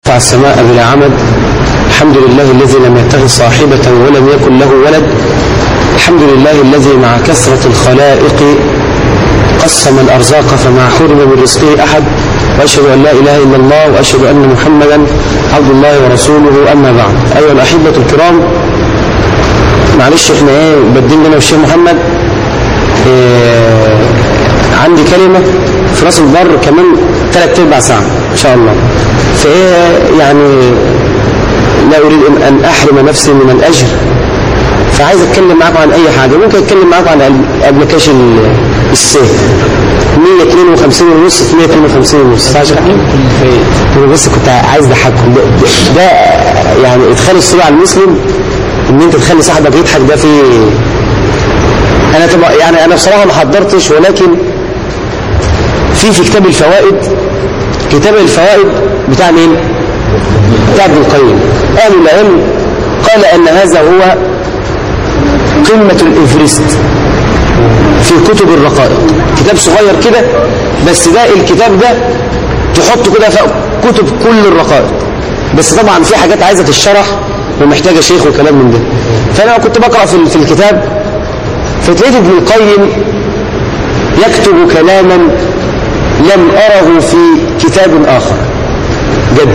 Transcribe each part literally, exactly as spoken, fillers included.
رفع السماء بلا عمد. الحمد لله الذي لم يتخذ صاحبة ولم يكن له ولد. الحمد لله الذي مع كثرة الخلائق قسم الأرزاق فما حرم من رزقه أحد. وأشهد أن لا إله إلا الله وأشهد أن محمدا عبد الله ورسوله. أما بعد، أيها الأحبة الكرام، معلش احنا ايه بدين لنا والشيخ محمد إيه عندي كلمة في راس البر كمان ثلاث ارباع ساعة إن شاء الله. فايه يعني لا أريد أن أحرم نفسي من الأجر، فعايز أتكلم معكم عن أي حاجة. ممكن أتكلم معكم عن أبلكيشن السيف مية واثنين وخمسين ونص في مية واثنين وخمسين ونص بس كنت عايز أضحككم. ده, ده يعني إدخال السرور على المسلم، إن أنت تخلي صاحبك يضحك. ده في أنا طبعا يعني أنا بصراحة ما حضرتش، ولكن في في كتاب الفوائد كتاب الفوائد بتاع مين؟ بتاع ابن القيم. أهل العلم قال أن هذا هو قمة الإفرست في كتب الرقائق. كتاب صغير كده، بس ده الكتاب ده تحطه كده فوق كتب كل الرقائق، بس طبعا في حاجات عايزة تشرح ومحتاجة شيخ وكلام من ده. فأنا كنت بقرأ في, في الكتاب، فتلاقيت ابن القيم يكتب كلاما لم أره في كتاب آخر جد،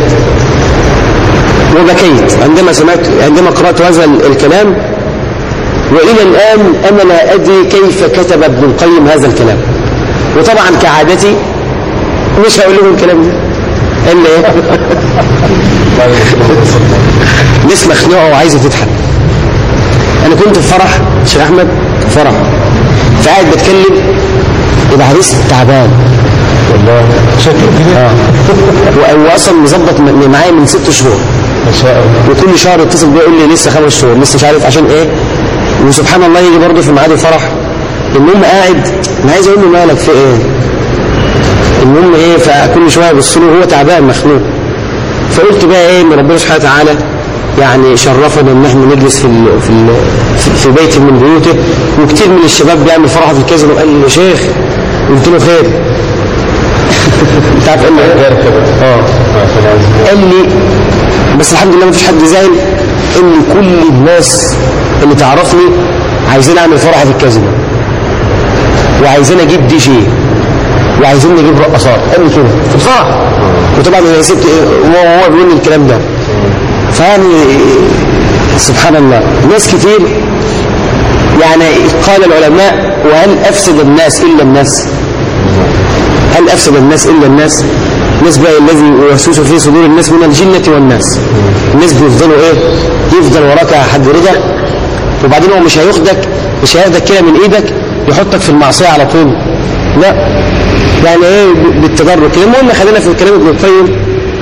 وبكيت عندما سمعت عندما قرأت هذا الكلام. وإلى الآن أنا لا أدري كيف كتب ابن القيم هذا الكلام. وطبعا كعادتي مش هقول لهم الكلام ده إلا إيه ناس مخنوقة وعايزة تضحك. أنا كنت في فرح شيخ أحمد، فرح، فقاعد بتكلم العريس تعبان والله شكله كده اه واصلا مظبط معايا من ست شهور ما شاء الله، وكل شهر يتصل بيا يقول لي لسه خمس شهور لسه مش عارف عشان ايه. وسبحان الله يجي برضه في ميعاد الفرح. المهم قاعد انا عايز اقول له مالك في ايه. المهم ايه، فكل شويه ابص له وهو تعبان مخنوق. فقلت بقى ايه، ان ربنا سبحانه وتعالى يعني شرفنا ان احنا نجلس في ال في ال في بيت من بيوته، وكتير من الشباب بيعمل فرحه في الكازينو. قال لي يا شيخ، قلت له خير. انت عارف قال لي ايه؟ اه قال لي بس الحمد لله ما فيش حد زعل، ان كل الناس اللي تعرفني عايزين اعمل فرحه في الكازينو، وعايزين اجيب دي جي، وعايزين نجيب رقصات. قال لي كده في الفرح. وطبعا انا سبت وهو بيقول لي الكلام ده. فيعني سبحان الله، ناس كتير يعني قال العلماء: وهل أفسد الناس إلا الناس؟ هل أفسد الناس إلا الناس؟ الناس بقى الذي يوسوس في صدور الناس من الجنة والناس. الناس بيفضلوا إيه؟ يفضل وراك حد رضا، وبعدين هو مش هياخدك مش هياخدك كده من إيدك يحطك في المعصية على طول، لا، يعني إيه بالتدرج كده. المهم خلينا في كلام ابن القيم.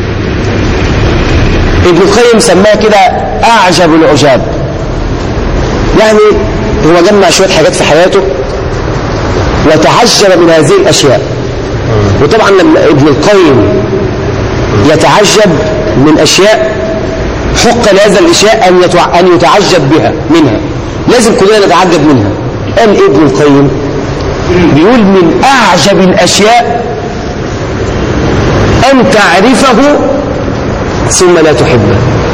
ابن القيم سماه كده أعجب العجاب. يعني هو جمع شوية حاجات في حياته وتعجب من هذه الأشياء. وطبعا لما ابن القيم يتعجب من أشياء، حق لهذا الأشياء أن يتعجب بها منها، لازم كلنا نتعجب منها. قال ابن القيم بيقول: من أعجب الأشياء أن تعرفه ثم لا تحبه.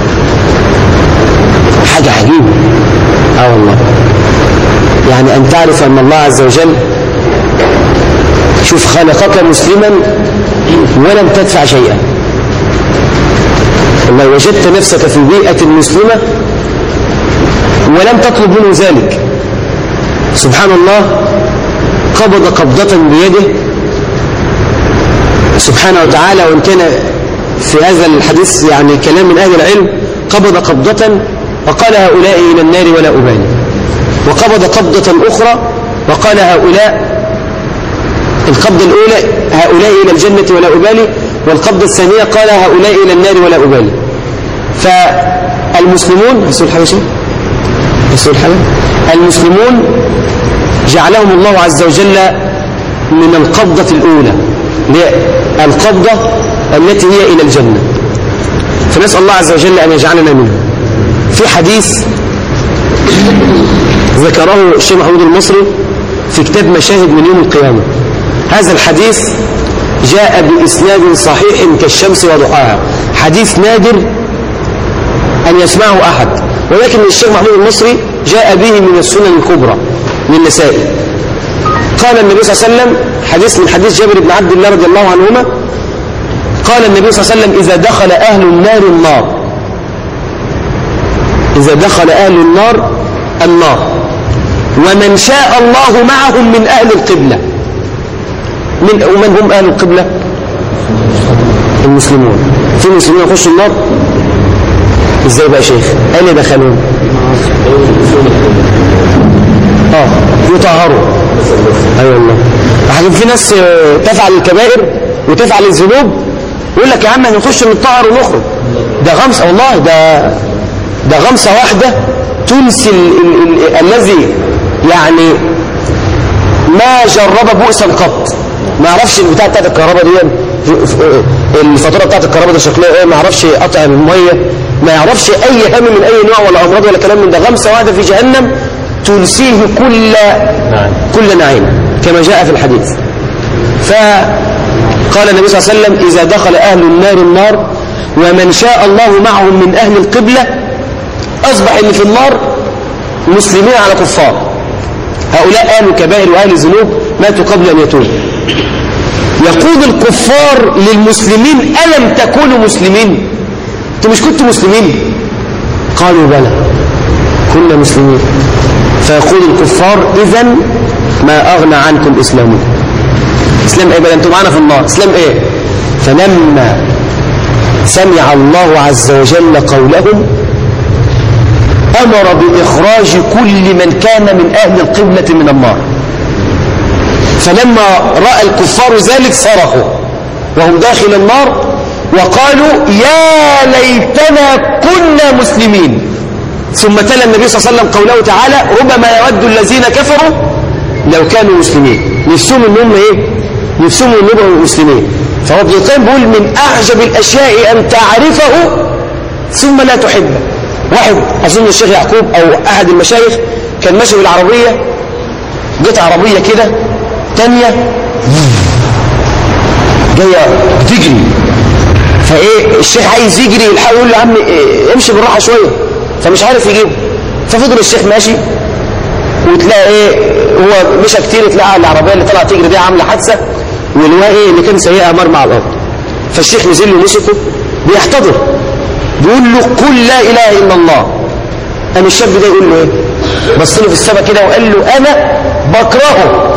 حاجة عجيبة. اه والله، يعني أن تعرف أن الله عز وجل شوف خلقك مسلما ولم تدفع شيئا. والله وجدت نفسك في بيئة مسلمة ولم تطلب منه ذلك. سبحان الله، قبض قبضة بيده سبحانه وتعالى. وإن كان في هذا الحديث يعني كلام من أهل العلم: قبض قبضة وقال: هؤلاء إلى النار ولا أبالي. وقبض قبضة أخرى وقال: هؤلاء القبضة الأولى هؤلاء إلى الجنة ولا أبالي، والقبضة الثانية قال: هؤلاء إلى النار ولا أبالي. فالمسلمون رسول حاجة شيء رسول حاجة المسلمون جعلهم الله عز وجل من القبضة الأولى، القبضة التي هي إلى الجنة. فنسأل الله عز وجل أن يجعلنا منها. في حديث ذكره الشيخ محمود المصري في كتاب مشاهد من يوم القيامة. هذا الحديث جاء بإسناد صحيح كالشمس وضحاها. حديث نادر أن يسمعه أحد، ولكن الشيخ محمود المصري جاء به من السنن الكبرى للنسائي. قال النبي صلى الله عليه وسلم، حديث من حديث جابر بن عبد الله رضي الله عنهما، قال النبي صلى الله عليه وسلم: إذا دخل أهل النار النار إذا دخل أهل النار النار ومن شاء الله معهم من أهل القبلة. من ومن هم أهل القبلة؟ المسلمون. في مسلمين يخشوا النار؟ ازاي بقى يا شيخ؟ أين يدخلون؟ اه يطهروا. ايوه والله. لكن في ناس تفعل الكبائر وتفعل الذنوب يقول لك يا عم هنخش نطهر ونخرج. ده غمسه والله، ده ده غمسه واحده تنسي الذي يعني ما جرب بؤسا قط. ما يعرفش البتاع بتاعت الكهرباء دي، الفاتوره بتاعت الكهرباء ده شكلها ايه، ما يعرفش قطع الميه، ما يعرفش اي هم من اي نوع ولا امراض ولا كلام من ده. غمسه واحده في جهنم تنسيه كل نعم. كل نعيم كما جاء في الحديث. فقال النبي صلى الله عليه وسلم: إذا دخل أهل النار النار ومن شاء الله معهم من أهل القبلة. أصبح اللي في النار مسلمين على كفار، هؤلاء أهل كبائر وأهل ذنوب ماتوا قبل أن يتوبوا. يقول الكفار للمسلمين: ألم تكونوا مسلمين؟ أنتم مش كنتوا مسلمين؟ قالوا: بلى كنا مسلمين. فيقول الكفار: إذن ما أغنى عنكم إسلامكم. إسلام إيه بقى؟ أنتم معنا في النار. إسلام إيه؟ فلما سمع الله عز وجل قولهم أمر بإخراج كل من كان من أهل القبلة من النار. فلما رأى الكفار ذلك صرخوا وهم داخل النار وقالوا: يا ليتنا كنا مسلمين. ثم تلا النبي صلى الله عليه وسلم قوله تعالى: ربما يود الذين كفروا لو كانوا مسلمين. نفسهم انهم ايه؟ نفسهم انهم يبقوا مسلمين. فهو ابن القيم بيقول: من اعجب الاشياء ان تعرفه ثم لا تحبه. واحد اظن الشيخ يعقوب او احد المشايخ كان ماشي بالعربيه، جت عربيه كده تانية جايه بتجري، فايه الشيخ عايز يجري يلحقه، يقول له: يا عم إيه امشي بالراحه شويه، فمش عارف يجيبه. ففضل الشيخ ماشي وتلاقي ايه، هو مشى كتير، تلاقي العربيه اللي طلعت تجري دي عامله حادثه، واللي ايه اللي كان سايقها مرمى على الارض. فالشيخ نزل له مسكه بيحتضر، بيقول له: قل لا اله الا الله. قام الشاب ده يقول له ايه، بص له في السماء كده وقال له: انا بكرهه.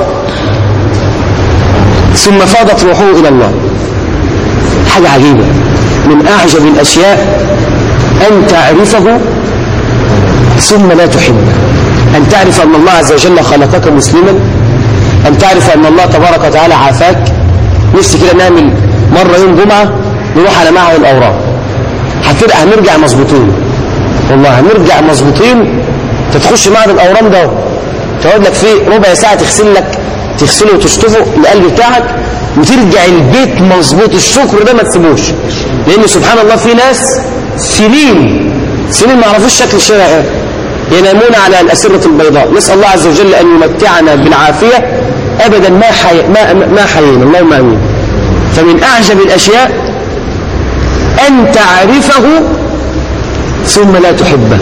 ثم فاضت روحه الى الله. حاجه عجيبه، من اعجب الاشياء ان تعرفه ثم لا تحبه. أن تعرف أن الله عز وجل خلقك مسلما، أن تعرف أن الله تبارك وتعالى عافاك. نفسي كده نعمل مرة يوم جمعة نروح على معهد الأوراق، هتبقى هنرجع مظبوطين والله، هنرجع مظبوطين. تتخش معهد الأورام ده تقعد لك فيه ربع ساعة، تغسل لك تغسله وتشطفه القلب بتاعك وترجع البيت مظبوط. الشكر ده ما تسيبوش، لأن سبحان الله في ناس سنين سنين ما يعرفوش شكل الشارع ايه، ينامون على الأسرة البيضاء. نسأل الله عز وجل أن يمتعنا بالعافية أبدا ما حي... ما ما حيينا، اللهم آمين. فمن أعجب الأشياء أن تعرفه ثم لا تحبه،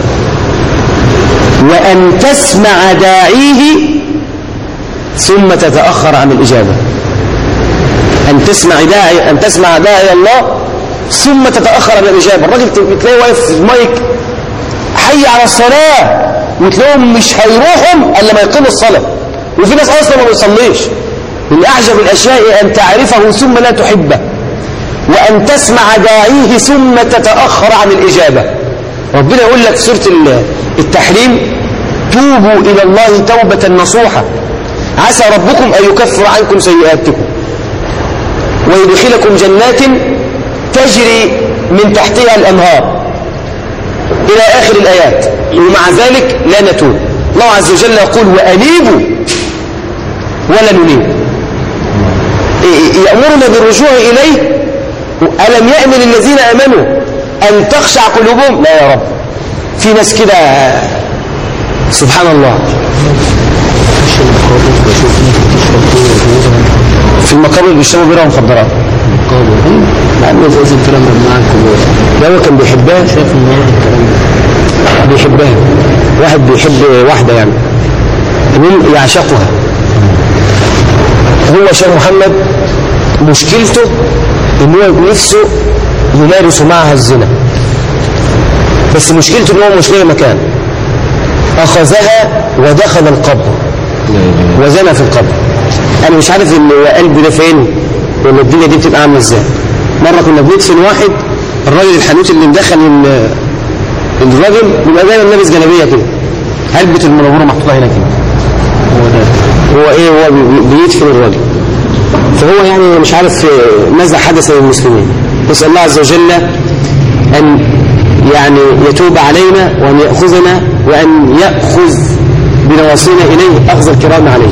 وأن تسمع داعيه ثم تتأخر عن الإجابة. أن تسمع داعي أن تسمع داعي الله ثم تتأخر عن الإجابة. الراجل تلاقيه واقف في المايك حي على الصلاة وتلاقيهم مش هيروحهم إلا ما يقيموا الصلاة، وفي ناس أصلا ما بيصليش. من أعجب الأشياء أن تعرفه ثم لا تحبه، وأن تسمع داعيه ثم تتأخر عن الإجابة. ربنا يقول لك في سورة التحريم: توبوا إلى الله توبة نصوحة عسى ربكم أن يكفر عنكم سيئاتكم ويدخلكم جنات تجري من تحتها الأنهار إلى آخر الآيات. ومع ذلك لا نتوب. الله عز وجل يقول: وأنيبوا ولا ننيب. يأمرنا بالرجوع إليه. ألم يأمن الذين آمنوا أن تخشع قلوبهم؟ لا يا رب، في ناس كده سبحان الله في المقابر بيشربوا بيرة ومخدرات. قالوا بعد ما زي الكلام معاكم ده هو كان بيحبها شايف النهارده الكلام بيحبها واحد بيحب واحدة يعني المهم يعشقها هو شيخ محمد مشكلته ان هو نفسه يمارس معها الزنا بس مشكلته ان هو مش لاقي مكان اخذها ودخل القبر وزنى في القبر انا مش عارف ان قلبي ده فين ولا الدنيا دي بتبقى عامله ازاي مره كنا بندفن واحد الراجل الحنوت اللي مدخل الراجل بيبقى دايما لابس جلابيه كده علبه المنوره محطوطه هنا كده هو ده هو ايه هو بيدفن الراجل فهو يعني مش عارف ماذا حدث للمسلمين نسال الله عز وجل ان يعني يتوب علينا وان ياخذنا وان ياخذ بنواصينا اليه اخذ الكرام عليه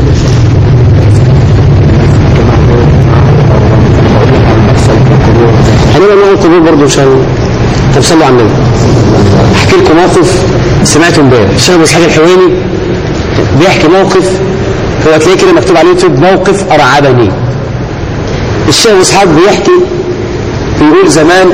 هنبقى نقول القبور برضه ان شاء الله طب صلوا على النبي احكي لكم موقف سمعته امبارح الشيخ ابو اسحاق الحويني بيحكي موقف هو تلاقيه كده مكتوب على اليوتيوب موقف ارعبني الشيخ ابو اسحاق بيحكي بيقول زمان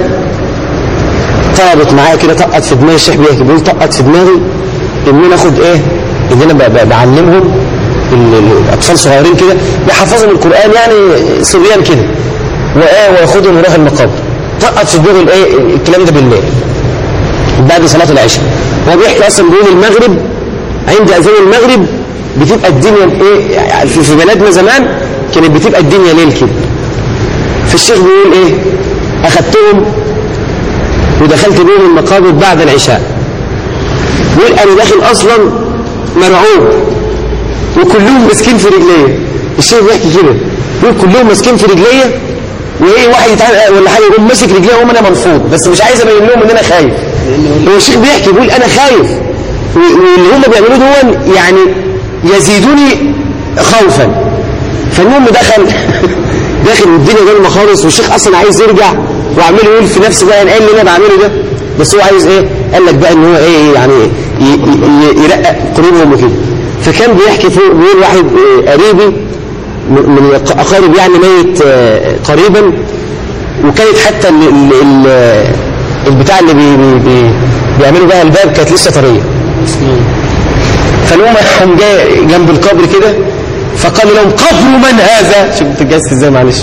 طلبت معايا كده طقت في دماغي الشيخ بيحكي بيقول طقت في دماغي ان انا اخد ايه ان انا بعلمهم الاطفال صغيرين كده بحفظهم القران يعني صبيان كده وايه وياخدهم يروح المقابر طقت في دماغي الايه الكلام ده بالليل بعد صلاه العشاء هو بيحكي اصلا بيقول المغرب عند اذان المغرب بتبقى الدنيا ايه في بلادنا زمان كانت بتبقى الدنيا ليل كده فالشيخ بيقول ايه اخدتهم ودخلت بيهم المقابر بعد العشاء بيقول انا داخل اصلا مرعوب وكلهم ماسكين في رجليا الشيخ بيحكي كده بيقول كلهم ماسكين في رجليا وايه واحد يتعامل ولا حاجه يقوم ماسك رجليا وهم انا منفوض بس مش عايز ابين لهم ان انا خايف هو الشيخ بيحكي بيقول انا خايف واللي هم بيعملوه دول يعني يزيدوني خوفا فالمهم دخل داخل والدنيا ضلمه خالص والشيخ اصلا عايز يرجع وعمال يقول في نفسه بقى ايه اللي انا بعمله ده بس هو عايز ايه قال لك بقى ان هو ايه يعني يرقق قلوبهم وكده فكان بيحكي فوق بيقول واحد قريبي من اقارب يعني ميت قريبا وكانت حتى ال ال البتاع اللي بي بي بيعملوا بقى الباب كانت لسه طريه فالمهم قام جاي جنب القبر كده فقال لهم قبر من هذا شوف انت جاست ازاي معلش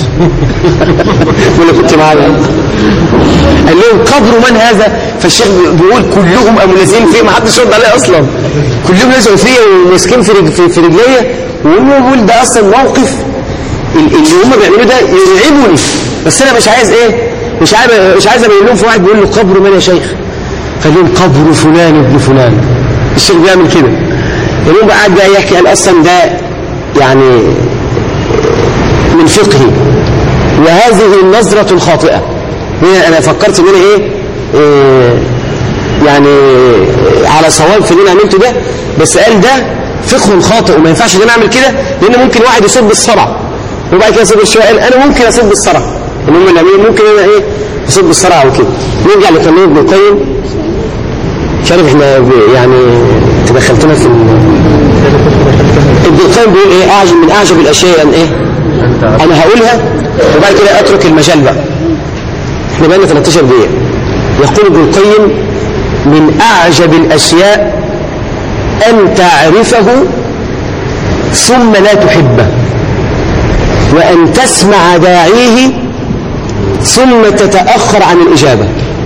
ولا كنت معايا قال لهم قبر من هذا فالشيخ بيقول كلهم قاموا لازقين فيه ما حدش رد عليه اصلا كلهم لازقوا فيه وماسكين في في, في رجليه وهو بيقول ده اصلا موقف اللي هم بيعملوه ده يرعبني بس انا مش عايز ايه مش عايز مش عايز ابين لهم في واحد بيقول له قبر من يا شيخ قال لهم قبر فلان ابن فلان الشيخ بيعمل كده اليوم بقى قاعد بقى يحكي قال اصلا ده يعني من فقهي وهذه النظرة الخاطئة انا فكرت ان انا ايه, إيه يعني على صواب في اللي انا عملته ده بس قال ده فقه خاطئ وما ينفعش ان انا اعمل كده لان ممكن واحد يصيب بالصرع وبعد كده يصيب بالشوية قال انا ممكن اصيب بالصرع المهم الامين ممكن انا ايه اصيب بالصرع وكده نرجع لكلام ابن القيم مش عارف احنا يعني تدخلتنا في ابن القيم بيقول ايه اعجب من اعجب الاشياء ان ايه انا هقولها وبعد كده اترك المجال بقى احنا بقى لنا ثلاثة عشر دقيقه يقول ابن القيم من اعجب الاشياء ان تعرفه ثم لا تحبه وان تسمع داعيه ثم تتاخر عن الاجابه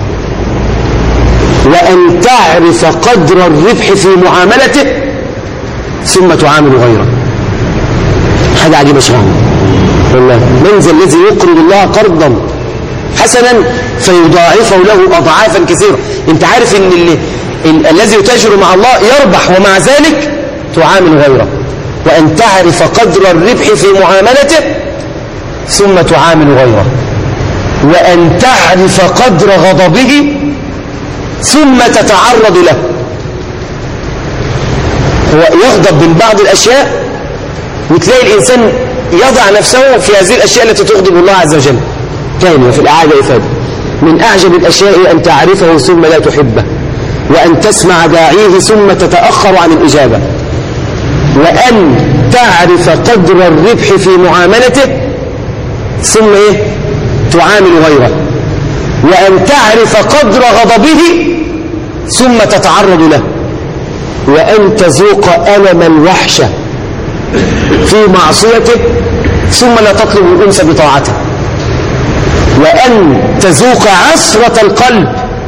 وأن تعرف قدر الربح في معاملته ثم تعامل غيره حاجة عجيبة شغل والله من ذا الذي يقرض الله قرضا حسنا فيضاعفه له أضعافا كثيرة انت عارف ان اللي ال الذي يتاجر مع الله يربح ومع ذلك تعامل غيره وأن تعرف قدر الربح في معاملته ثم تعامل غيره وأن تعرف قدر غضبه ثم تتعرض له هو يغضب من بعض الأشياء وتلاقي الإنسان يضع نفسه في هذه الأشياء التي تغضب الله عز وجل تاني وفي الإعادة إفادة من أعجب الأشياء أن تعرفه ثم لا تحبه وأن تسمع داعيه ثم تتأخر عن الإجابة وأن تعرف قدر الربح في معاملته ثم إيه تعامل غيره، وأن تعرف قدر غضبه ثم تتعرض له، وأن تذوق ألم الوحشة في معصيته ثم لا تطلب الأنس بطاعته، وأن تذوق عسرة القلب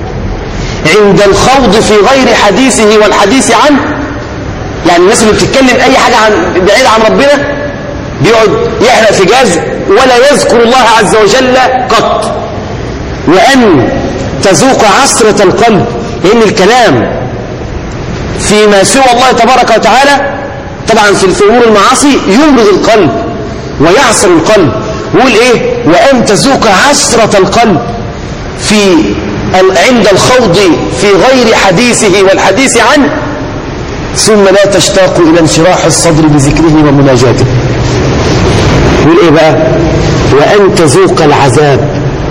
عند الخوض في غير حديثه والحديث عنه. يعني الناس اللي بتتكلم أي حاجة عن بعيد عن ربنا بيقعد يحرق في جاز ولا يذكر الله عز وجل قط. وأن تذوق عسرة القلب، لأن الكلام فيما سوى الله تبارك وتعالى طبعا في أمور المعاصي يمرض القلب ويعصر القلب. يقول إيه؟ وأن تذوق عسرة القلب في عند الخوض في غير حديثه والحديث عنه ثم لا تشتاق إلى انشراح الصدر بذكره ومناجاته. يقول إيه بقى؟ وأن تذوق العذاب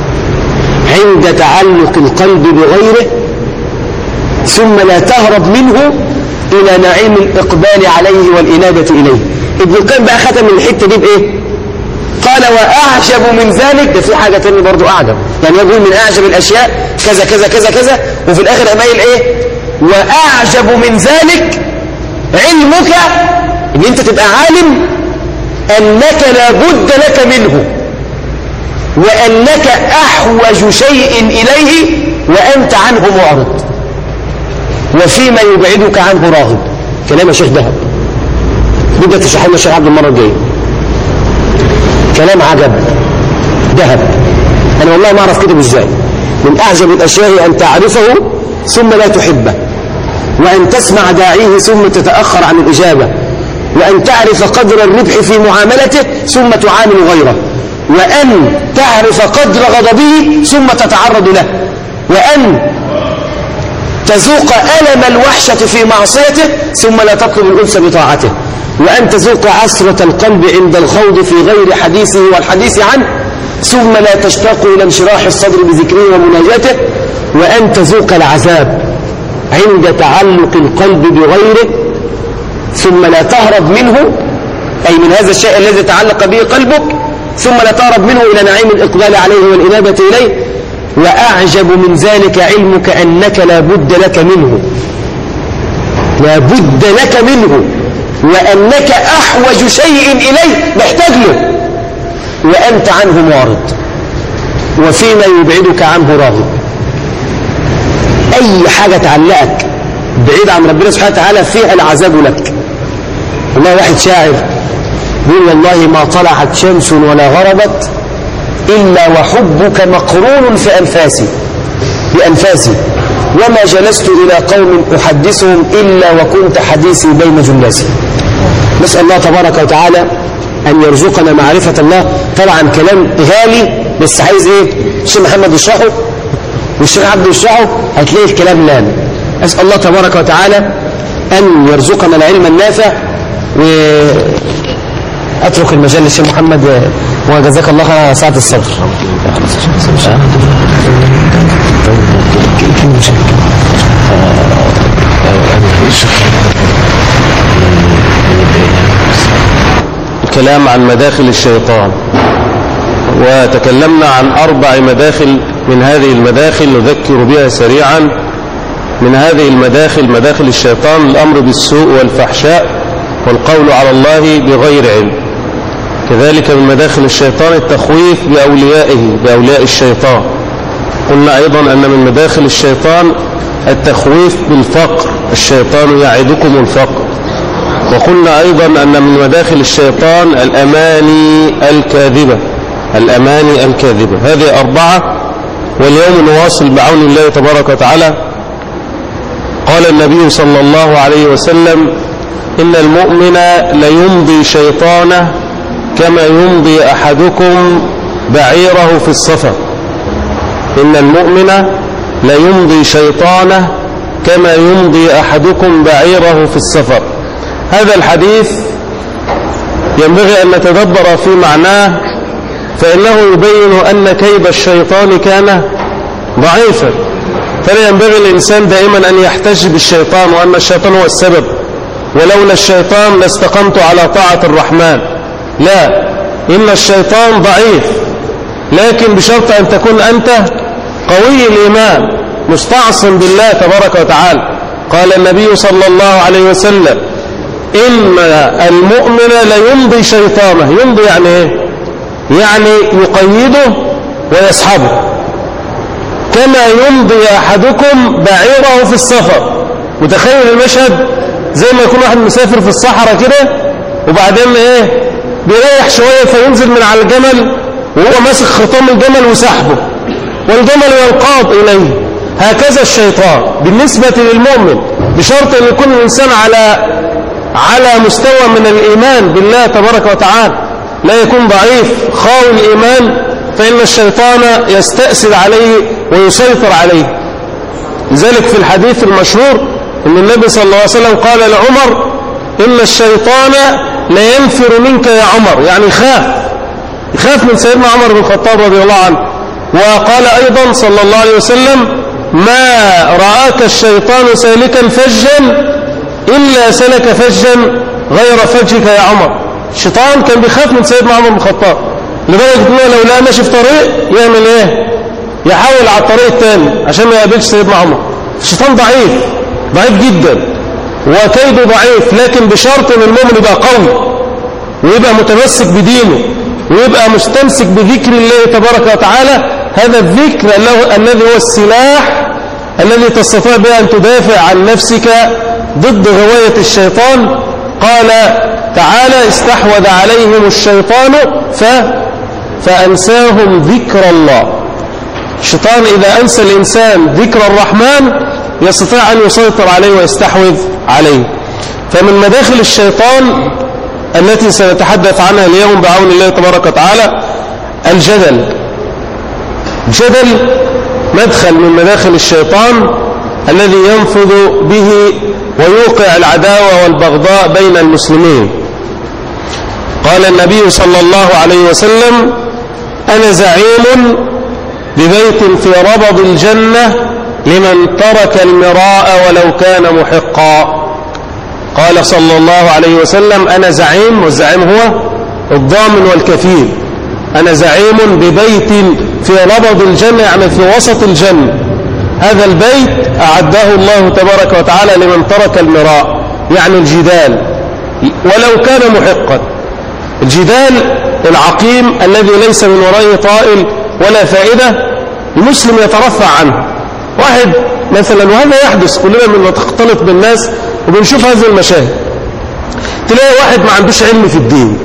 عند تعلق القلب بغيره ثم لا تهرب منه إلى نعيم الإقبال عليه والإنابة إليه. ابن القيم بقى ختم الحتة دي بإيه؟ قال وأعجب من ذلك، ده في حاجة تانية برضو أعجب، يعني يقول من أعجب الأشياء كذا كذا كذا كذا، وفي الآخر أمايل إيه؟ وأعجب من ذلك علمك، إن أنت تبقى عالم أنك لا بد لك منه، وأنك أحوج شيء إليه وأنت عنه معرض، وفيما يبعدك عنه راغب. كلام الشيخ دهب بدأ تشرح لنا الشيخ عبد المرة الجاية، كلام عجب دهب. أنا والله ما أعرف كتب إزاي. من أعجب الأشياء أن تعرفه ثم لا تحبه، وأن تسمع داعيه ثم تتأخر عن الإجابة، وأن تعرف قدر الربح في معاملته ثم تعامل غيره، وأن تعرف قدر غضبه ثم تتعرض له، وأن تذوق ألم الوحشة في معصيته ثم لا تطلب الأنس بطاعته، وأن تذوق عسرة القلب عند الخوض في غير حديثه والحديث عنه ثم لا تشتاق إلى انشراح الصدر بذكره ومناجاته، وأن تذوق العذاب عند تعلق القلب بغيره ثم لا تهرب منه، أي من هذا الشيء الذي تعلق به قلبك، ثم لا تهرب منه إلى نعيم الإقبال عليه والإنابة إليه. وأعجب من ذلك علمك أنك لا بد لك منه، لا بد لك منه، وأنك أحوج شيء إليه محتاج له، وأنت عنه معرض، وفيما يبعدك عنه راغب. أي حاجة تعلقك بعيد عن ربنا سبحانه وتعالى فيها العذاب لك. والله واحد شاعر يقول والله ما طلعت شمس ولا غربت إلا وحبك مقرون في أنفاسي بأنفاسي، وما جلست إلى قوم أحدثهم إلا وكنت حديثي بين جلاسي. نسأل الله تبارك وتعالى أن يرزقنا معرفة الله. طبعا كلام غالي بس عايز إيه؟ الشيخ محمد يشرحه والشيخ عبد يشرحه، هتلاقي الكلام لان. أسأل الله تبارك وتعالى أن يرزقنا العلم النافع، وأترك المجال للشيخ محمد وجزاك الله خير ساعة الصبر. الكلام عن مداخل الشيطان، وتكلمنا عن أربع مداخل من هذه المداخل نذكر بها سريعا. من هذه المداخل مداخل الشيطان الأمر بالسوء والفحشاء والقول على الله بغير علم. كذلك من مداخل الشيطان التخويف بأوليائه بأولياء الشيطان. قلنا أيضا أن من مداخل الشيطان التخويف بالفقر، الشيطان يعدكم الفقر. وقلنا أيضا أن من مداخل الشيطان الأماني الكاذبة، الأماني الكاذبة. هذه أربعة، واليوم نواصل بعون الله تبارك وتعالى. قال النبي صلى الله عليه وسلم إن المؤمن ليمضي شيطانه كما يمضي أحدكم بعيره في السفر. إن المؤمن ليمضي شيطانه كما يمضي أحدكم بعيره في السفر. هذا الحديث ينبغي أن نتدبر في معناه، فإنه يبين أن كيد الشيطان كان ضعيفا، فلا ينبغي الإنسان دائما أن يحتج بالشيطان وأن الشيطان هو السبب، ولولا الشيطان لاستقمت على طاعة الرحمن. لا، إن الشيطان ضعيف، لكن بشرط أن تكون أنت قوي الإيمان مستعصم بالله تبارك وتعالى. قال النبي صلى الله عليه وسلم إن المؤمن ليمضي شيطانه. يمضي يعني إيه؟ يعني يقيده ويسحبه، كما يمضي أحدكم بعيره في السفر. متخيل المشهد؟ زي ما يكون واحد مسافر في الصحراء كده وبعدين إيه بيريح شوية فينزل من على الجمل وهو ماسك خطام الجمل وسحبه والجمل ينقاد إليه. هكذا الشيطان بالنسبة للمؤمن، بشرط أن يكون الإنسان على على مستوى من الإيمان بالله تبارك وتعالى، لا يكون ضعيف خاوي الإيمان، فإن الشيطان يستأسد عليه ويسيطر عليه. لذلك في الحديث المشهور أن النبي صلى الله عليه وسلم قال لعمر إن الشيطان لا ينفر منك يا عمر، يعني يخاف يخاف من سيدنا عمر بن الخطاب رضي الله عنه. وقال أيضا صلى الله عليه وسلم ما رآك الشيطان سالكا فجا إلا سلك فجا غير فجك يا عمر. الشيطان كان بيخاف من سيدنا عمر بن الخطاب لدرجة أنه لو لا ماشي في طريق يعمل إيه؟ يحاول على الطريق الثاني عشان ما يقابلش سيدنا عمر. الشيطان ضعيف ضعيف جدا وكيده ضعيف، لكن بشرط أن المؤمن يبقى قوي ويبقى متمسك بدينه ويبقى مستمسك بذكر الله تبارك وتعالى. هذا الذكر الذي هو السلاح الذي تستطيع به أن تدافع عن نفسك ضد غواية الشيطان. قال تعالى استحوذ عليهم الشيطان ف... فأنساهم ذكر الله. الشيطان إذا أنسى الإنسان ذكر الرحمن يستطيع أن يسيطر عليه ويستحوذ عليه. فمن مداخل الشيطان التي سنتحدث عنها اليوم بعون الله تبارك وتعالى الجدل. الجدل مدخل من مداخل الشيطان الذي ينفذ به ويوقع العداوة والبغضاء بين المسلمين. قال النبي صلى الله عليه وسلم أنا زعيم ببيت في ربض الجنة لمن ترك المراء ولو كان محقا. قال صلى الله عليه وسلم أنا زعيم، والزعيم هو الضامن والكفيل. أنا زعيم ببيت في ربض الجنة يعني في وسط الجنة. هذا البيت أعده الله تبارك وتعالى لمن ترك المراء يعني الجدال ولو كان محقا. الجدال العقيم الذي ليس من ورائه طائل ولا فائدة المسلم يترفع عنه. واحد مثلا، وهذا يحدث كلنا من نختلط بالناس وبنشوف هذه المشاهد، تلاقي واحد ما عندوش علم في الدين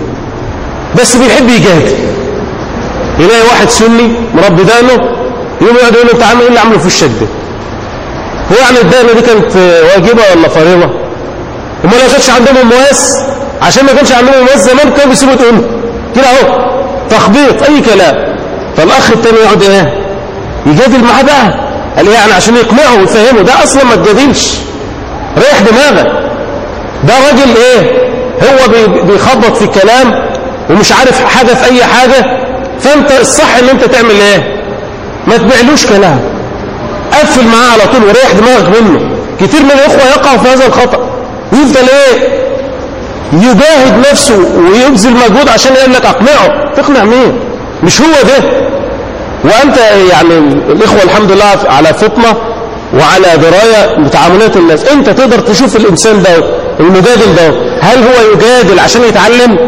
بس بيحب يجاهد. يلاقي واحد سني مربي دانه يقوم يقعد يقول له انت عامل ايه اللي عامله في الشده؟ هو يعني الدانه دي كانت واجبه ولا فريضه؟ وما لو كانش عندهم مواس، عشان ما كانش عندهم مواس زمان كانوا بيسيبوا تقول كده اهو تخبيط اي كلام. فالاخ التاني يقعد ايه؟ يجادل معاه بقى، قال ايه يعني عشان يقنعه ويفهمه. ده اصلا ما تجادلش، ريح دماغك. ده راجل ايه؟ هو بيخبط في الكلام ومش عارف حاجه في اي حاجه. فانت الصح ان انت تعمل ايه؟ ما تبيعلوش كلام، قفل معاه على طول وريح دماغك منه. كتير من الاخوه يقعوا في هذا الخطا ويفضل ايه؟ يجاهد نفسه ويبذل مجهود عشان يقول لك اقنعه. تقنع مين؟ مش هو ده. وانت يعني الاخوه الحمد لله على فطنه وعلى درايه بتعاملات الناس. انت تقدر تشوف الانسان ده المجادل ده هل هو يجادل عشان يتعلم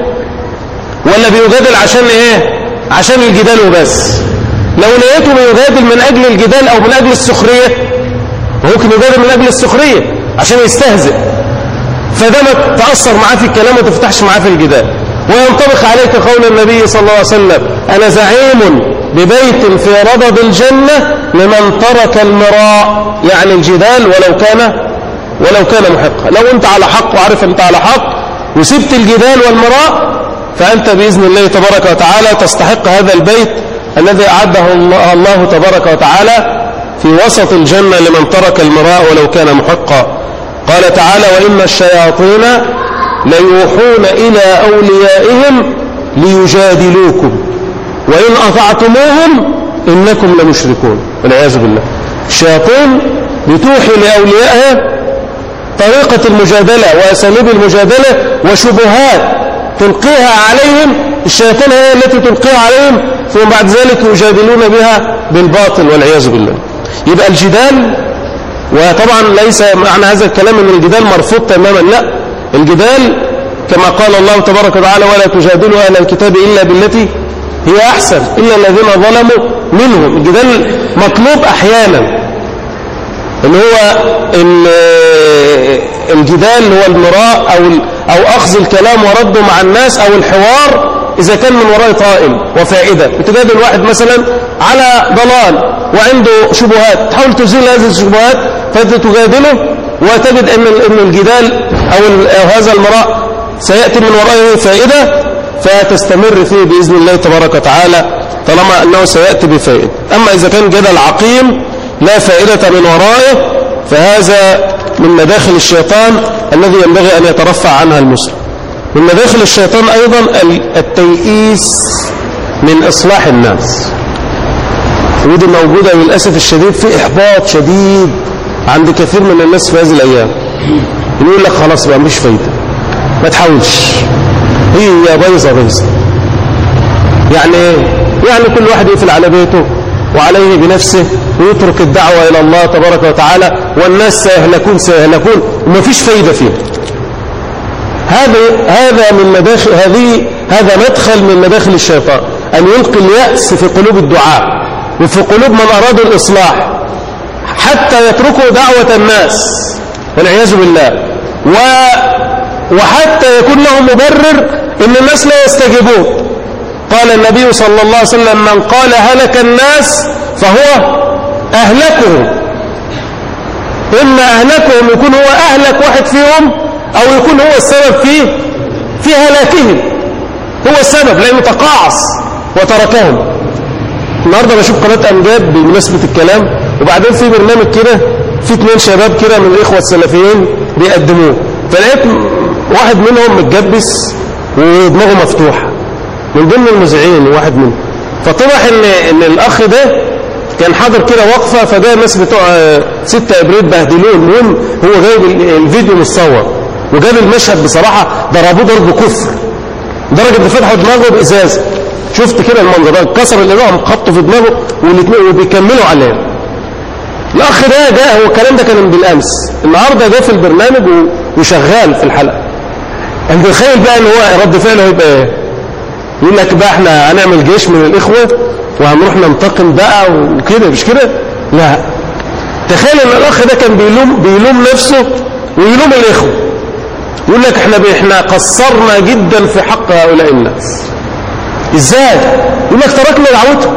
ولا بيجادل عشان ايه؟ عشان الجدال وبس. لو لقيته بيجادل من اجل الجدال او من اجل السخريه، ممكن يجادل من اجل السخريه عشان يستهزئ، فده ما تأثر معاه في الكلام وما تفتحش معاه في الجدال. وينطبق عليك قول النبي صلى الله عليه وسلم أنا زعيم ببيت في ربض الجنة لمن ترك المراء يعني الجدال ولو كان ولو كان محقا. لو أنت على حق وعارف أنت على حق وسبت الجدال والمراء فأنت بإذن الله تبارك وتعالى تستحق هذا البيت الذي أعده الله, الله تبارك وتعالى في وسط الجنة لمن ترك المراء ولو كان محقا. قال تعالى وإن الشياطين ليوحون إلى أوليائهم ليجادلوكم وإن أطعتموهم إنكم لمشركون والعياذ بالله. الشياطين بتوحي لأوليائها طريقة المجادلة وأساليب المجادلة وشبهات تلقيها عليهم. الشياطين هي التي تلقيها عليهم ثم بعد ذلك يجادلون بها بالباطل والعياذ بالله. يبقى الجدال، وطبعا ليس معنى هذا الكلام ان الجدال مرفوض تماما، لا، الجدال كما قال الله تبارك وتعالى ولا تجادلوا اهل الكتاب الا بالتي هي احسن الا الذين ظلموا منهم. الجدال مطلوب احيانا، اللي هو الجدال هو المراء او او اخذ الكلام ورده مع الناس، او الحوار اذا كان من وراء طائل وفائده. بتجادل واحد مثلا على ضلال وعنده شبهات، تحاول تزيل هذه الشبهات فتجادله، وتجد ان ان الجدال او هذا المراء سياتي من ورائه فائده، فتستمر فيه باذن الله تبارك وتعالى طالما انه سياتي بفائده. اما اذا كان جدل عقيم لا فائده من ورائه، فهذا من مداخل الشيطان الذي ينبغي ان يترفع عنها المسلم. من مداخل الشيطان ايضا التيئيس من اصلاح الناس، ودي موجوده للاسف الشديد في احباط شديد عند كثير من الناس في هذه الايام. يقول لك خلاص بقى مفيش فايده، ما تحاولش، هي بايظه بايظه. يعني يعني كل واحد يقفل على بيته وعليه بنفسه ويترك الدعوه الى الله تبارك وتعالى، والناس سيهلكون سيهلكون ومفيش فايده فيهم. هذا هذا من مداخل هذه هذا مدخل من مداخل الشيطان، ان يلقي اليأس في قلوب الدعاء وفي قلوب من ارادوا الاصلاح، حتى يتركوا دعوه الناس والعياذ بالله، و وحتى يكون لهم مبرر ان الناس لا يستجيبون. قال النبي صلى الله عليه وسلم من قال هلك الناس فهو اهلكهم. اما اهلكهم يكون هو اهلك واحد فيهم، او يكون هو السبب في في هلاكهم، هو السبب لانه تقاعس وتركهم. النهارده بشوف قناه امجاد بمناسبه الكلام، وبعدين في برنامج كده في اثنين شباب كده من الاخوه السلفيين بيقدموه، فلقيت واحد منهم متجبس ودماغه مفتوحه من ضمن المذيعين واحد منهم. فطلع ان ان الاخ ده كان حاضر كده وقفه، فجاء الناس بتوع ستة ابريل بهدلوه. المهم هو جايب الفيديو متصور وجاب المشهد، بصراحه ضربوه ضرب كفر لدرجه ان فتحوا دماغه بازازه. شفت كده المنظر ده، كسر الاضاءه خبطه في دماغه والاثنين وبيكملوا عليه. الاخ ده جاء، هو الكلام ده كان بالامس، النهارده جه في البرنامج وشغال في الحلقه. انت تخيل بقى ان هو رد فعله هيبقى ايه؟ يقول لك بقى احنا هنعمل جيش من الاخوه وهنروح ننتقم بقى وكده، مش كده؟ لا، تخيل ان الاخ ده كان بيلوم بيلوم نفسه ويلوم الاخوه، يقول لك احنا احنا قصرنا جدا في حق هؤلاء الناس. ازاي؟ يقول لك تركنا دعوتهم،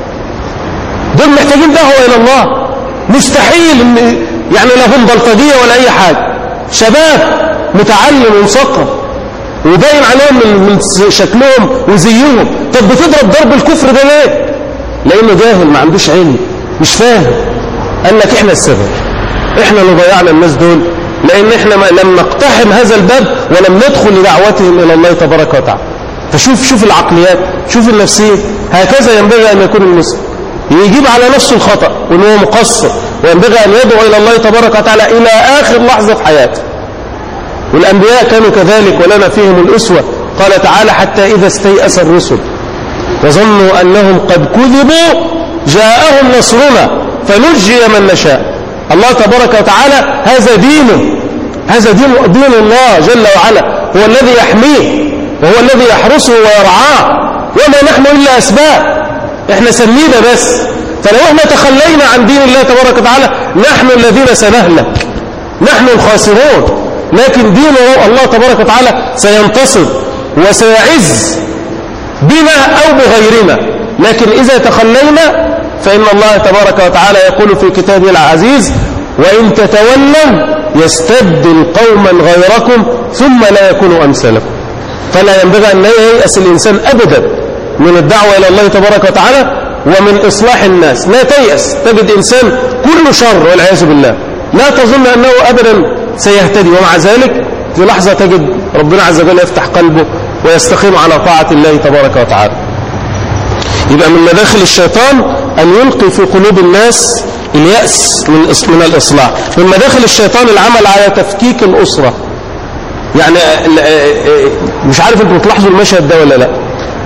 دول محتاجين دعوه الى الله، مستحيل ان يعني لا هم بلطجيه ولا اي حاجه، شباب متعلم ومثقف وباين عليهم من شكلهم وزيهم. طب بتضرب ضرب الكفر ده ليه؟ لانه جاهل، ما عندوش علم، مش فاهم. قال لك احنا السبب، احنا اللي ضيعنا الناس دول، لان احنا لم نقتحم هذا الباب ولم ندخل لدعوتهم الى الله تبارك وتعالى. فشوف شوف العقليات، شوف النفسيه. هكذا ينبغي ان يكون المسلم، يجيب على نفسه الخطأ وان هو مقصر، وينبغي ان يدعو الى الله تبارك وتعالى الى اخر لحظه في حياته. والأنبياء كانوا كذلك ولنا فيهم الأسوة. قال تعالى حتى إذا استيأس الرسل وظنوا أنهم قد كذبوا جاءهم نصرنا فنجي من نشاء. الله تبارك وتعالى هذا دينه، هذا دين, دين الله جل وعلا، هو الذي يحميه وهو الذي يحرسه ويرعاه، وما نحن إلا أسباب، احنا سمينا بس. فلو احنا تخلينا عن دين الله تبارك وتعالى نحن الذين سنهلك، نحن الخاسرون. لكن دين الله تبارك وتعالى سينتصر وسيعز بنا أو بغيرنا. لكن إذا تخلينا فإن الله تبارك وتعالى يقول في كتابه العزيز وإن تتولوا يستبدل قوما غيركم ثم لا يكونوا أمثالكم. فلا ينبغي أن ييأس الإنسان أبدا من الدعوة إلى الله تبارك وتعالى ومن إصلاح الناس. لا تيأس، تجد إنسان كل شر والعياذ بالله، لا تظن أنه أبدا سيهتدي، ومع ذلك في لحظة تجد ربنا عز وجل يفتح قلبه ويستقيم على طاعة الله تبارك وتعالى. يبقى من مداخل الشيطان أن يلقي في قلوب الناس اليأس من الإصلاح. من مداخل الشيطان العمل على تفكيك الأسرة. يعني مش عارف انتوا بتلاحظوا المشهد ده ولا لا،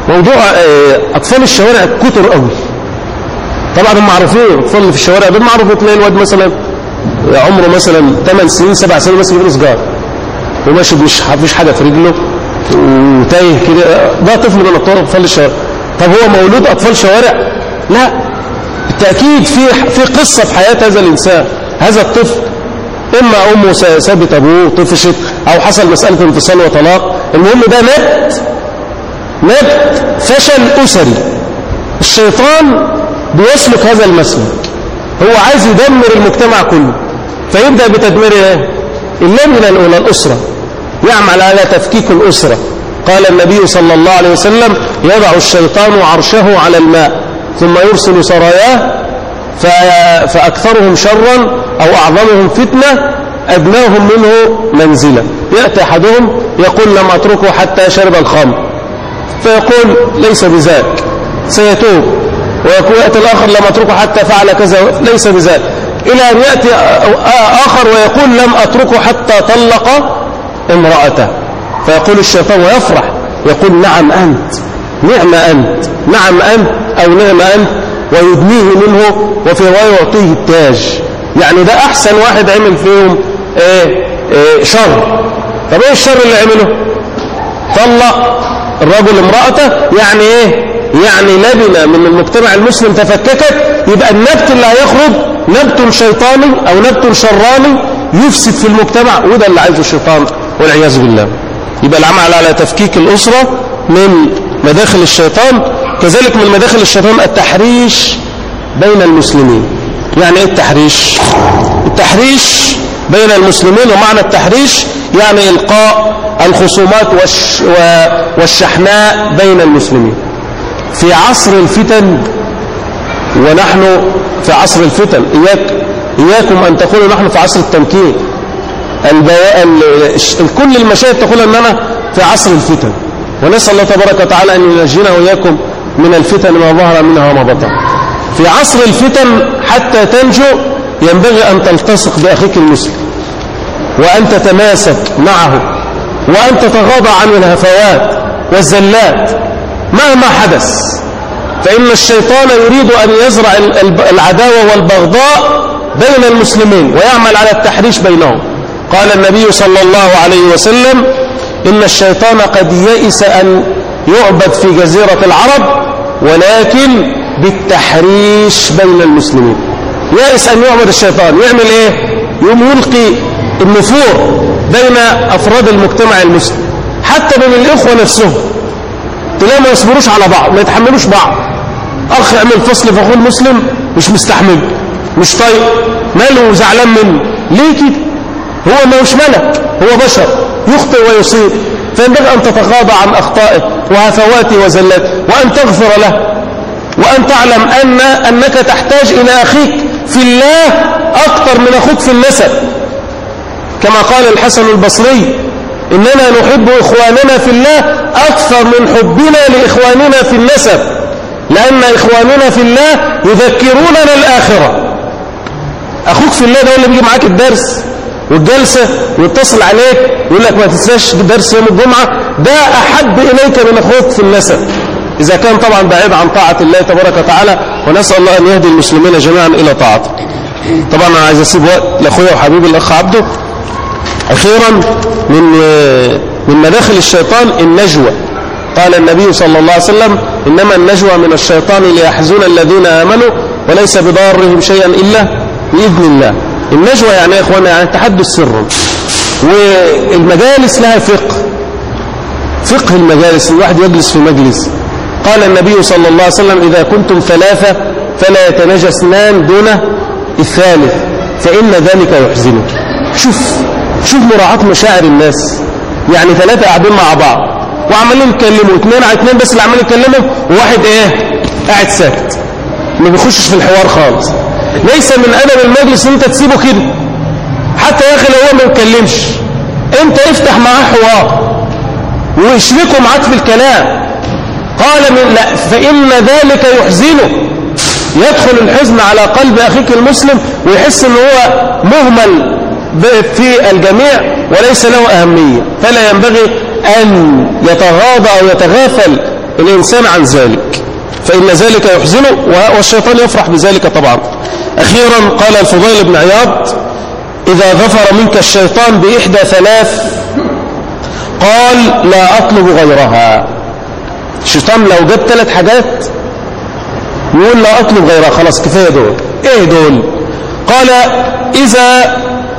موضوع أطفال الشوارع كتر قوي. طبعا هم معروفين الأطفال اللي في الشوارع دول، معروف تلاقي الواد مثلا عمره مثلا ثمان سنين سبع سنين ماسك رجله سجارة وماشي مش مفيش حاجة في رجله وتايه كده، ده طفل من أطفال الشوارع. طب هو مولود أطفال شوارع؟ لا، بالتأكيد في في قصة في حياة هذا الإنسان. هذا الطفل إما أمه سابت أبوه طفشت، أو حصل مسألة انفصال وطلاق، المهم ده نبت نبت فشل أسري. الشيطان بيسلك هذا المسلك، هو عايز يدمر المجتمع كله، فيبدأ بتدمير ايه؟ اللبنة الأولى الأسرة، يعمل على تفكيك الأسرة. قال النبي صلى الله عليه وسلم: يضع الشيطان عرشه على الماء ثم يرسل سراياه فأكثرهم شرا أو أعظمهم فتنة أدناهم منه منزلا. يأتي أحدهم يقول: لم أتركه حتى شرب الخمر، فيقول: ليس بذاك، سيتوب. ويقول يأتي الآخر: لم أتركه حتى فعل كذا، ليس بذاك. إلى أن يأتي آخر ويقول: لم أتركه حتى طلق امرأته، فيقول الشيطان ويفرح يقول: نعم أنت، نعم أنت، نعم أنت، أو نعم أنت، ويدنيه منه، وفي رواية يعطيه التاج. يعني ده أحسن واحد عمل فيهم إيه؟ إيه شر. طب إيه الشر اللي عمله؟ طلق الرجل امرأته، يعني إيه؟ يعني لبنة من المجتمع المسلم تفككت. يبقى النبت اللي هيخرج نبت شيطاني أو نبت شراني يفسد في المجتمع، وده اللي عايزه الشيطان والعياذ بالله. يبقى العمل على تفكيك الأسرة من مداخل الشيطان. كذلك من مداخل الشيطان التحريش بين المسلمين. يعني ايه التحريش؟ التحريش بين المسلمين، ومعنى التحريش يعني إلقاء الخصومات والش والشحناء بين المسلمين. في عصر الفتن، ونحن في عصر الفتن، إياك إياكم أن تقولوا نحن في عصر التمكين. كل المشاهد تقول أننا في عصر الفتن، ونسأل الله تبارك وتعالى أن ينجينا وإياكم من الفتن ما ظهر منها وما بطن. في عصر الفتن حتى تنجو ينبغي أن تلتصق بأخيك المسلم، وأن تتماسك معه، وأن تتغاضى عن الهفوات والزلات مهما حدث، فإن الشيطان يريد أن يزرع العداوة والبغضاء بين المسلمين ويعمل على التحريش بينهم. قال النبي صلى الله عليه وسلم: إن الشيطان قد يئس أن يعبد في جزيرة العرب، ولكن بالتحريش بين المسلمين. يئس أن يعبد الشيطان، يعمل إيه؟ يوم يلقي النفور بين أفراد المجتمع المسلم، حتى بين الإخوة نفسهم، تلاقي ما يصبروش على بعض، ما يتحملوش بعض. أخ يعمل فصل في أخوه المسلم مش مستحمل، مش طيب، ماله زعلان منه، ليه كده؟ هو ما مش ملك، هو بشر يخطئ ويصيب، فينبغي أن تتغاضى عن أخطائه وهفواته وزلاته، وأن تغفر له، وأن تعلم أن أنك تحتاج إلى أخيك في الله أكثر من أخوك في النسب. كما قال الحسن البصري: إننا نحب إخواننا في الله أكثر من حبنا لإخواننا في النسب، لأن إخواننا في الله يذكروننا الآخرة. أخوك في الله ده اللي بيجي معاك الدرس والجلسة ويتصل عليك يقول لك ما تنساش درس يوم الجمعة، ده أحب إليك من أخوك في النسب، إذا كان طبعا بعيد عن طاعة الله تبارك وتعالى، ونسأل الله أن يهدي المسلمين جميعا إلى طاعته. طبعا أنا عايز أسيب وقت لأخويا وحبيبي الأخ عبده. أخيرا من من مداخل الشيطان النجوى. قال النبي صلى الله عليه وسلم: إنما النجوى من الشيطان ليحزن الذين آمنوا وليس بضارهم شيئا إلا بإذن الله. النجوى يعني يا إخوانا يعني تحدث سرا، والمجالس لها فقه، فقه المجالس، الواحد يجلس في مجلس. قال النبي صلى الله عليه وسلم: إذا كنتم ثلاثة فلا يتناجى اثنان دون الثالث فإن ذلك يحزنك. شوف شوف مراعاة مشاعر الناس. يعني ثلاثة قاعدين مع بعض وعمالين يتكلموا، اثنين على اثنين بس اللي عمالين يتكلموا، وواحد ايه قاعد ساكت ما بيخشش في الحوار خالص. ليس من أدب المجلس ان انت تسيبه كده، حتى يا اخي لو هو ما يتكلمش انت افتح معاه حوار واشركه معاك في الكلام. قال من لا فإن ذلك يحزنه، يدخل الحزن على قلب أخيك المسلم ويحس ان هو مهمل في الجميع وليس له أهمية، فلا ينبغي أن يتغاضى أو يتغافل الإنسان عن ذلك، فإن ذلك يحزنه والشيطان يفرح بذلك طبعا. أخيرا قال الفضيل بن عياض: إذا ظفر منك الشيطان بإحدى ثلاث قال لا أطلب غيرها. الشيطان لو جاب ثلاث حاجات يقول لا أطلب غيرها، خلاص كفاية دول. إيه دول؟ قال: إذا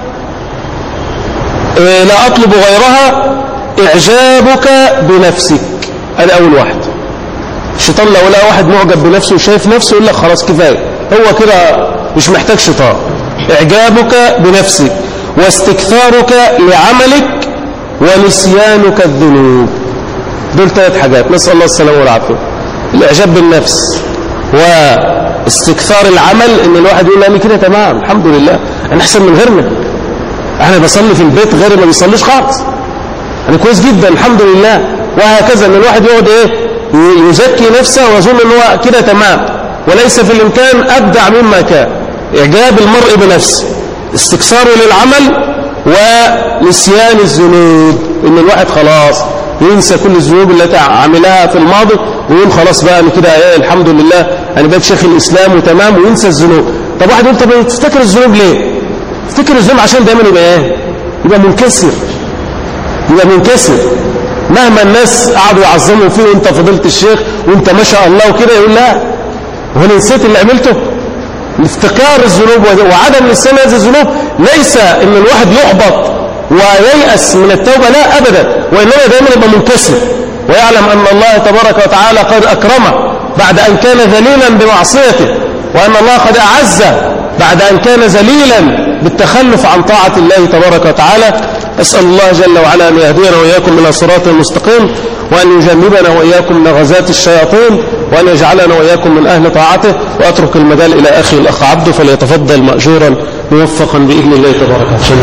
إيه لا أطلب غيرها إعجابك بنفسك. هذا أول واحد. الشيطان لو لقى واحد معجب بنفسه وشايف نفسه يقول لك خلاص كفاية، هو كده مش محتاج شيطان. إعجابك بنفسك، واستكثارك لعملك، ونسيانك الذنوب. دول ثلاث حاجات، نسأل الله السلامة والعافية. الإعجاب بالنفس واستكثار العمل، إن الواحد يقول أنا كده تمام الحمد لله، أنا أحسن من غيرنا، أنا بصلي في البيت غيري ما بيصليش خالص، أنا كويس جدا الحمد لله. وهكذا، إن الواحد يقعد إيه يزكي نفسه ويظن إن هو كده تمام، وليس في الإمكان أبدع مما كان. إعجاب المرء بنفسه، استكثاره للعمل، ونسيان الذنوب، إن الواحد خلاص ينسى كل الذنوب التي عملها في الماضي ويقول خلاص بقى أنا كده إيه الحمد لله أنا بقيت شيخ الإسلام وتمام، وينسى الذنوب. طب واحد يقول طب تفتكر الذنوب ليه؟ تفتكر الذنوب عشان دايما يبقى إيه؟ يبقى منكسر، يبقى منكسر. مهما الناس قعدوا يعظموا فيه وانت فضلت الشيخ وانت ما شاء الله وكده، يقول لا وانا نسيت اللي عملته. افتكار الذنوب وعدم نسيان هذه الذنوب ليس ان الواحد يحبط وييأس من التوبة، لا ابدا، وانما دائما يبقى منكسر ويعلم ان الله تبارك وتعالى قد اكرمه بعد ان كان ذليلا بمعصيته، وان الله قد اعزه بعد ان كان ذليلا بالتخلف عن طاعة الله تبارك وتعالى. أسأل الله جل وعلا أن يهدينا وإياكم من الصراط المستقيم، وأن يجنبنا وإياكم من غزات الشياطين، وأن يجعلنا وإياكم من أهل طاعته. وأترك المجال إلى أخي الأخ عبده فليتفضل مأجورا موفقا بإذن الله تبارك وتعالى.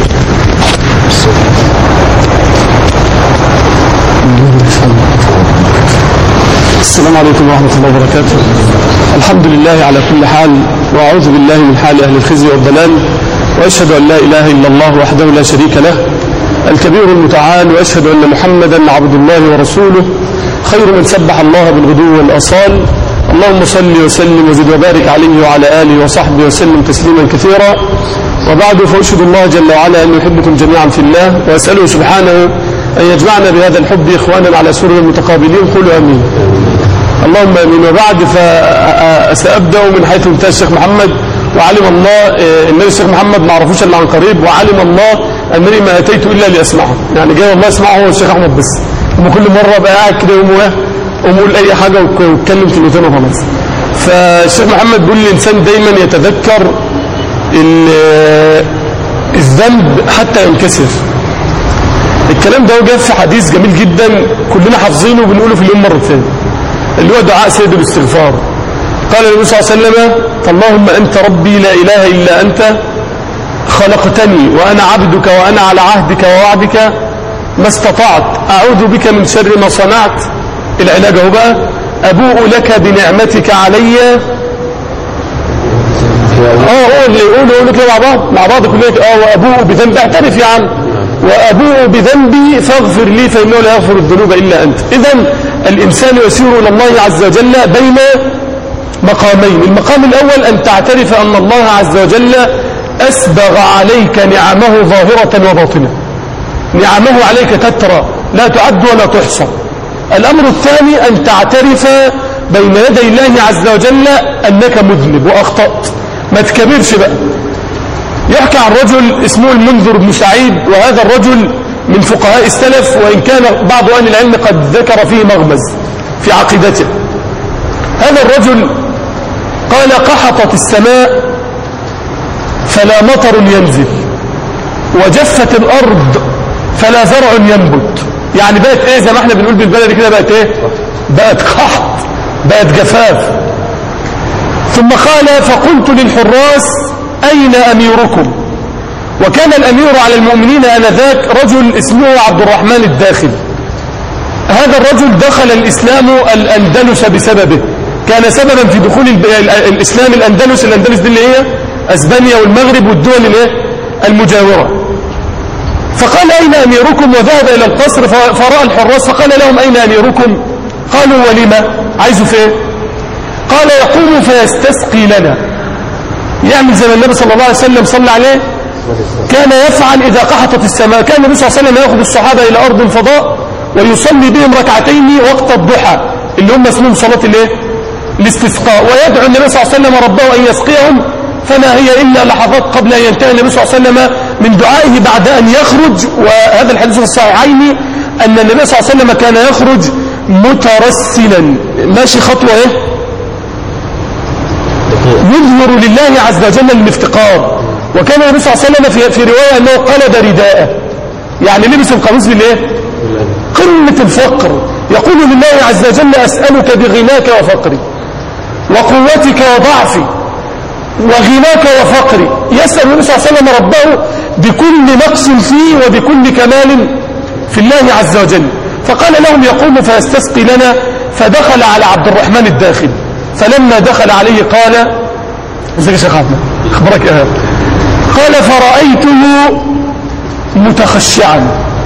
السلام عليكم ورحمة الله وبركاته. الحمد لله على كل حال، وأعوذ بالله من حال أهل الخزي والضلال، وأشهد أن لا إله إلا الله وحده لا شريك له الكبير المتعال، وأشهد أن محمدا عبد الله ورسوله خير من سبح الله بالغدو والآصال. اللهم صل وسلم وزد وبارك عليه وعلى آله وصحبه وسلم تسليما كثيرا. وبعد، فأشهد الله جل وعلا أن يحبكم جميعا في الله، وأسأله سبحانه أن يجمعنا بهذا الحب إخوانا على سرر متقابلين. قولوا آمين. اللهم آمين. وبعد، فسأبدأ من حيث انتهى الشيخ محمد. وعلم الله ان الشيخ محمد ما عرفوش الا عن قريب، وعلم الله انني ما اتيت الا لاسمعه، يعني جاي والله اسمعه هو الشيخ احمد بس. وكل مره بقى قاعد كده يقوم يقوم يقول اي حاجه ويتكلم كلمتين وخلاص. فالشيخ محمد بيقول الانسان دايما يتذكر الذنب حتى ينكسر. الكلام ده جاء في حديث جميل جدا كلنا حافظينه وبنقوله في اليوم مرتين، اللي هو دعاء سيد الاستغفار. قال النبي صلى الله عليه وسلم: اللهم أنت ربي لا إله إلا أنت، خلقتني وأنا عبدك وأنا على عهدك ووعدك ما استطعت، أعوذ بك من شر ما صنعت. العلاج هو بقى: أبوء لك بنعمتك علي. اه قول قول قول كده مع بعض مع بعض كلنا. اه وأبوء بذنبي، اعترف يا عم، وأبوء بذنبي فاغفر لي فإنه لا يغفر الذنوب إلا أنت. إذن الإنسان يسير إلى الله عز وجل بين مقامين. المقام الأول أن تعترف أن الله عز وجل أسبغ عليك نعمه ظاهرة وباطنة، نعمه عليك تترى لا تعد ولا تحصى. الأمر الثاني أن تعترف بين يدي الله عز وجل أنك مذنب وأخطأت، ما تكبرش بقى. يحكى عن رجل اسمه المنذر بن سعيد، وهذا الرجل من فقهاء السلف، وإن كان بعض أهل العلم قد ذكر فيه مغمز في عقيدته. هذا الرجل قال: قحطت السماء فلا مطر ينزل، وجفت الأرض فلا زرع ينبت. يعني بقت ايه زي ما احنا بنقول بالبلد كده، بقت ايه؟ بقت قحط، بقت جفاف. ثم قال: فقلت للحراس: أين أميركم؟ وكان الأمير على المؤمنين آنذاك رجل اسمه عبد الرحمن الداخل. هذا الرجل دخل الإسلام الأندلس بسببه، كان سببا في دخول الإسلام الأندلس. الأندلس دي اللي هي أسبانيا والمغرب والدول المجاورة. فقال: أين أميركم؟ وذهب إلى القصر فرأى الحراس فقال لهم: أين أميركم؟ قالوا ولما عايزه فين؟ قال يقوم فيستسقي لنا، يعمل زي ما النبي صلى الله عليه وسلم صلى عليه كان يفعل إذا قحطت السماء. كان النبي صلى الله عليه وسلم يأخذ الصحابة إلى أرض الفضاء ويصلي بهم ركعتين وقت الضحى اللي هم اسمهم صلاة الايه؟ الاستسقاء، ويدعو النبي صلى الله عليه وسلم ربه أن يسقيهم، فما هي إلا لحظات قبل أن ينتهي النبي صلى الله عليه وسلم من دعائه بعد أن يخرج. وهذا الحديث في الصحيحين أن النبي صلى الله عليه وسلم كان يخرج مترسلا، ماشي خطوة ايه؟ يظهر لله عز وجل الافتقار. وكان النبي صلى الله عليه وسلم في, في رواية أنه قلد رداءه، يعني لبس القميص بالايه؟ قمة الفقر. يقول لله عز وجل أسألك بغناك وفقري وقوتك وضعفي وغناك وفقري. يسأل النبي صلى الله عليه وسلم ربه بكل نقص فيه وبكل كمال في الله عز وجل. فقال لهم يقوم فيستسقي لنا، فدخل على عبد الرحمن الداخل، فلما دخل عليه قال ازيك يا شيخ احمد اخبارك ايه؟ قال فرأيته متخشعا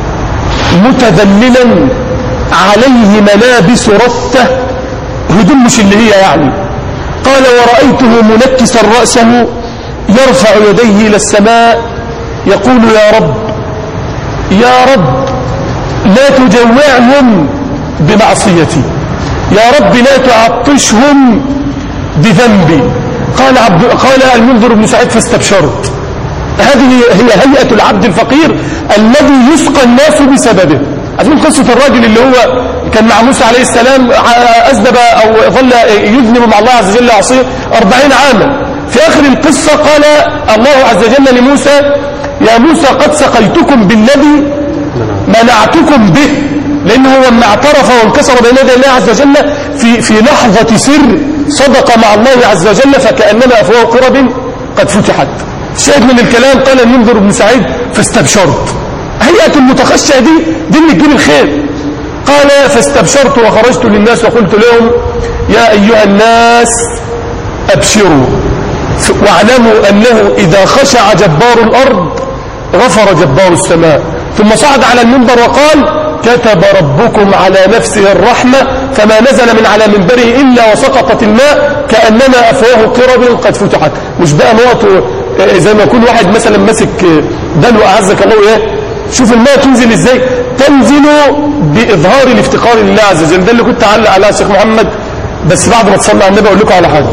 متذللا عليه ملابس رثة، هدوم مش اللي هي يعني. قال ورأيته منكسا رأسه يرفع يديه إلى السماء يقول يا رب يا رب لا تجوعهم بمعصيتي، يا رب لا تعطشهم بذنبي. قال عبد قال المنذر بن سعيد فاستبشرت. هذه هي هيئة العبد الفقير الذي يسقى الناس بسببه. عارفين قصة الراجل اللي هو كان مع موسى عليه السلام أذنب أو ظل يذنب مع الله عز وجل عصيه أربعين عاما. في آخر القصة قال الله عز وجل لموسى يا موسى قد سقيتكم بالذي منعتكم به، لأنه هو لما اعترف وانكسر بين يدي الله عز وجل في في لحظة سر صدق مع الله عز وجل فكأنما أفواه قرب قد فتحت. شاهد من الكلام قال المنذر بن سعيد فاستبشرت. هيئة المتخشع دي دي اللي تجيب الخير. قال فاستبشرت وخرجت للناس وقلت لهم يا أيها الناس أبشروا واعلموا أنه إذا خشع جبار الأرض غفر جبار السماء. ثم صعد على المنبر وقال كتب ربكم على نفسه الرحمة فما نزل من على منبره إلا وسقطت الماء كأنما أفواه قرب قد فتحت. مش بقى نقطه زي ما يكون واحد مثلا ماسك دلو أعزك الله إيه، شوف الماء تنزل إزاي، تنزل بإظهار الافتقار لله عز وجل. ده اللي كنت أعلق على الشيخ محمد، بس بعد ما تصلى على النبي أقول لكم على حاجة.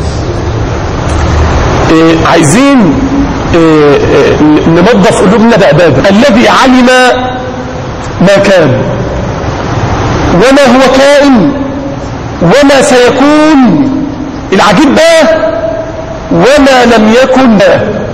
إيه عايزين إيه إيه ننظف قلوبنا بعبادة. الذي علم ما كان وما هو كائن وما سيكون، العجيب بقى وما لم يكن بقى.